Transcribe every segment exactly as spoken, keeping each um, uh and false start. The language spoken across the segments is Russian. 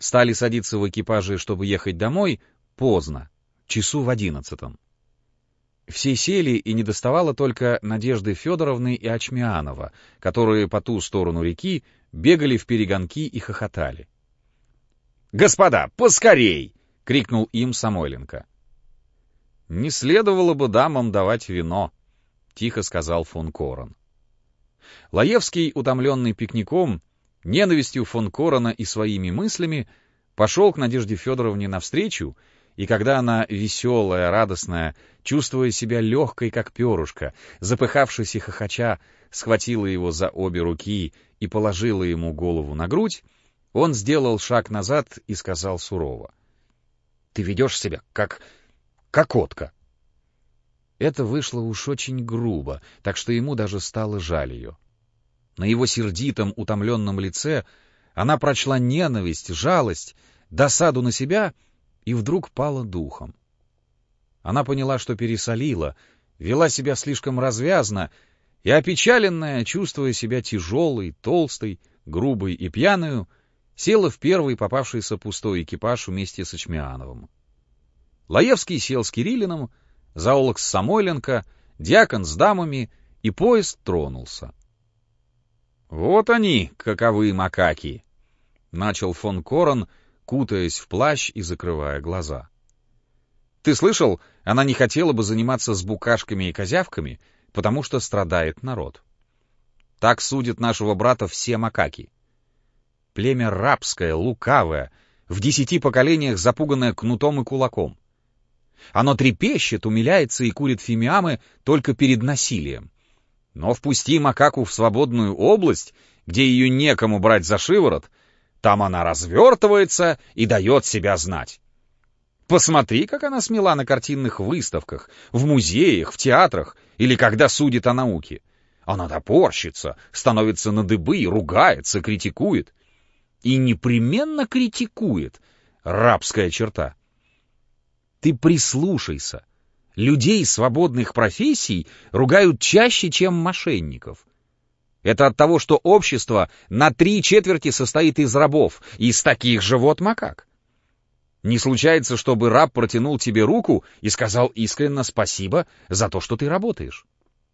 стали садиться в экипажи, чтобы ехать домой, поздно, часу в одиннадцатом. Все сели, и недоставало только Надежды Федоровны и Ачмианова, которые по ту сторону реки бегали в перегонки и хохотали. «Господа, поскорей!» — крикнул им Самойленко. «Не следовало бы дамам давать вино», — тихо сказал фон Корен. Лаевский, утомленный пикником, ненавистью фон Корена и своими мыслями, пошел к Надежде Федоровне навстречу, и когда она, веселая, радостная, чувствуя себя легкой, как перышко, запыхавшись и хохоча, схватила его за обе руки и положила ему голову на грудь, он сделал шаг назад и сказал сурово: «Ты ведешь себя как кокотка». Это вышло уж очень грубо, так что ему даже стало жаль ее. На его сердитом, утомленном лице она прочла ненависть, жалость, досаду на себя и вдруг пала духом. Она поняла, что пересолила, вела себя слишком развязно, и, опечаленная, чувствуя себя тяжелой, толстой, грубой и пьяную, села в первый попавшийся пустой экипаж вместе с Ачмиановым. Лаевский сел с Кириллиным, зоолог с Самойленко, дьякон с дамами, и поезд тронулся. «Вот они, каковы макаки!» — начал фон Корен, кутаясь в плащ и закрывая глаза. «Ты слышал, она не хотела бы заниматься с букашками и козявками, потому что страдает народ. Так судят нашего брата все макаки. Племя рабское, лукавое, в десяти поколениях запуганное кнутом и кулаком. Оно трепещет, умиляется и курит фимиамы только перед насилием. Но впусти макаку в свободную область, где ее некому брать за шиворот, там она развертывается и дает себя знать. Посмотри, как она смела на картинных выставках, в музеях, в театрах или когда судит о науке. Она топорщится, становится на дыбы, ругается, критикует. И непременно критикует. Рабская черта. Ты прислушайся. Людей свободных профессий ругают чаще, чем мошенников. Это от того, что общество на три четверти состоит из рабов, из таких же вот макак. Не случается, чтобы раб протянул тебе руку и сказал искренне спасибо за то, что ты работаешь.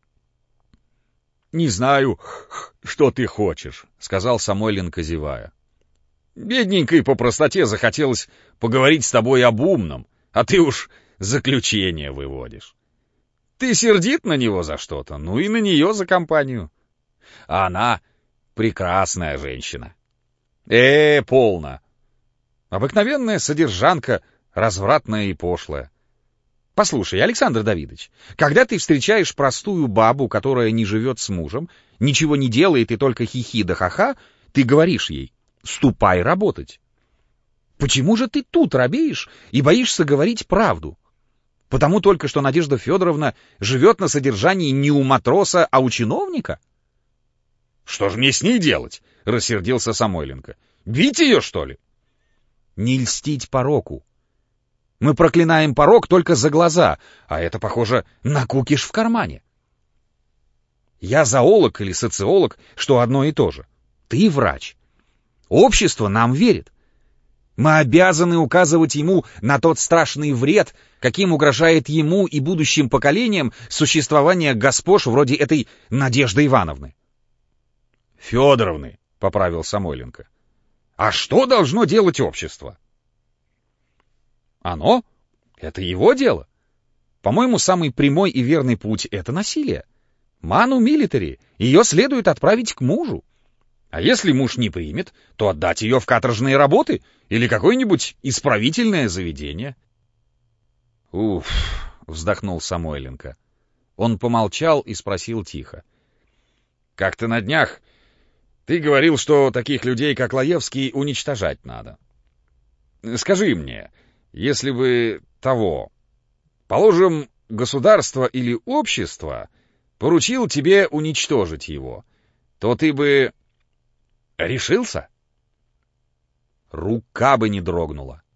«Не знаю, что ты хочешь», — сказал Самойленко, зевая. «Бедненькой по простоте захотелось поговорить с тобой об умном, а ты уж заключение выводишь. Ты сердит на него за что-то, ну и на нее за компанию. А она прекрасная женщина. Э, полно. Обыкновенная содержанка, развратная и пошлая. Послушай, Александр Давидович, когда ты встречаешь простую бабу, которая не живет с мужем, ничего не делает и только хихи да ха-ха, ты говоришь ей: ступай работать. Почему же ты тут робеешь и боишься говорить правду? Потому только, что Надежда Федоровна живет на содержании не у матроса, а у чиновника? — Что же мне с ней делать? — рассердился Самойленко. — Бить ее, что ли? — Не льстить пороку. Мы проклинаем порок только за глаза, а это, похоже, на кукиш в кармане. Я зоолог или социолог, что одно и то же. Ты врач. Общество нам верит. Мы обязаны указывать ему на тот страшный вред, каким угрожает ему и будущим поколениям существование госпож вроде этой Надежды Ивановны. — Федоровны, — поправил Самойленко. — А что должно делать общество? — Оно? Это его дело. По-моему, самый прямой и верный путь — это насилие. Ману милитари, ее следует отправить к мужу. А если муж не примет, то отдать ее в каторжные работы или какое-нибудь исправительное заведение. — Уф, — вздохнул Самойленко. Он помолчал и спросил тихо. — Как-то на днях ты говорил, что таких людей, как Лаевский, уничтожать надо. Скажи мне, если бы того, положим, государство или общество поручил тебе уничтожить его, то ты бы... решился? Рука бы не дрогнула.